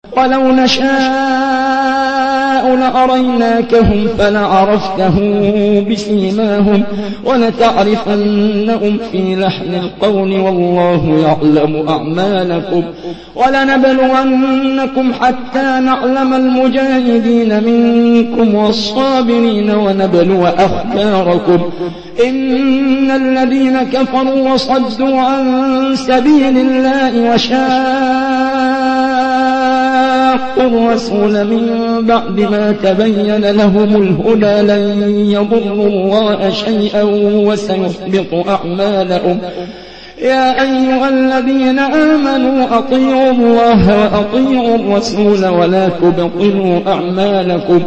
ولو نشاء لأريناكهم فلعرفتهم بسيماهم ولتعرفنهم في لحن القول والله يعلم أعمالكم ولنبلونكم حتى نعلم المجاهدين منكم والصابرين ونبلو أخباركم إن الذين كفروا وصدوا عن سبيل الله وشاقوا الرسول من بعد ما تبين لهم الهدى لن يضروا الله شيئا وسيحبط أعمالهم يا أيها الذين آمنوا أطيعوا الله وأطيعوا الرسول ولا تبطلوا أعمالكم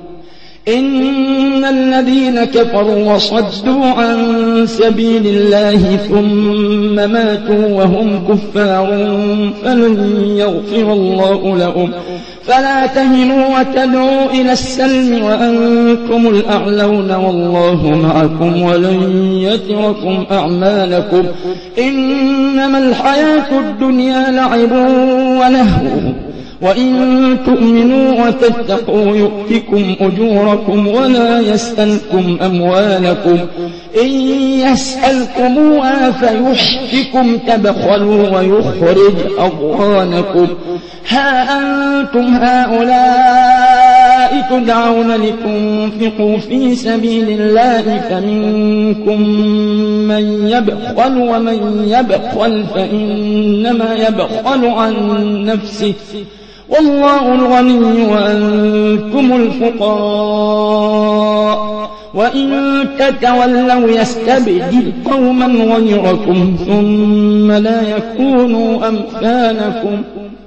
إن الذين كفروا وصدوا عن سبيل الله ثم ماتوا وهم كفار فلن يغفر الله لهم فلا تهنوا وتدعوا إلى السلم وأنتم الأعلون والله معكم ولن يتركم أعمالكم إنما الحياة الدنيا لعب ولهو وإن تؤمنوا وتتقوا يؤتكم أجوركم ولا يسألكم أموالكم إن يسألكموها فيحفكم تبخلوا ويخرج أضغانكم ها أنتم هؤلاء تدعون لتنفقوا في سبيل الله فمنكم من يبخل ومن يبخل فإنما يبخل عن نفسه والله الغني وأنتم الفقراء وإن تتولوا يستبدل قوما غيركم ثم لا يكونوا أمثالكم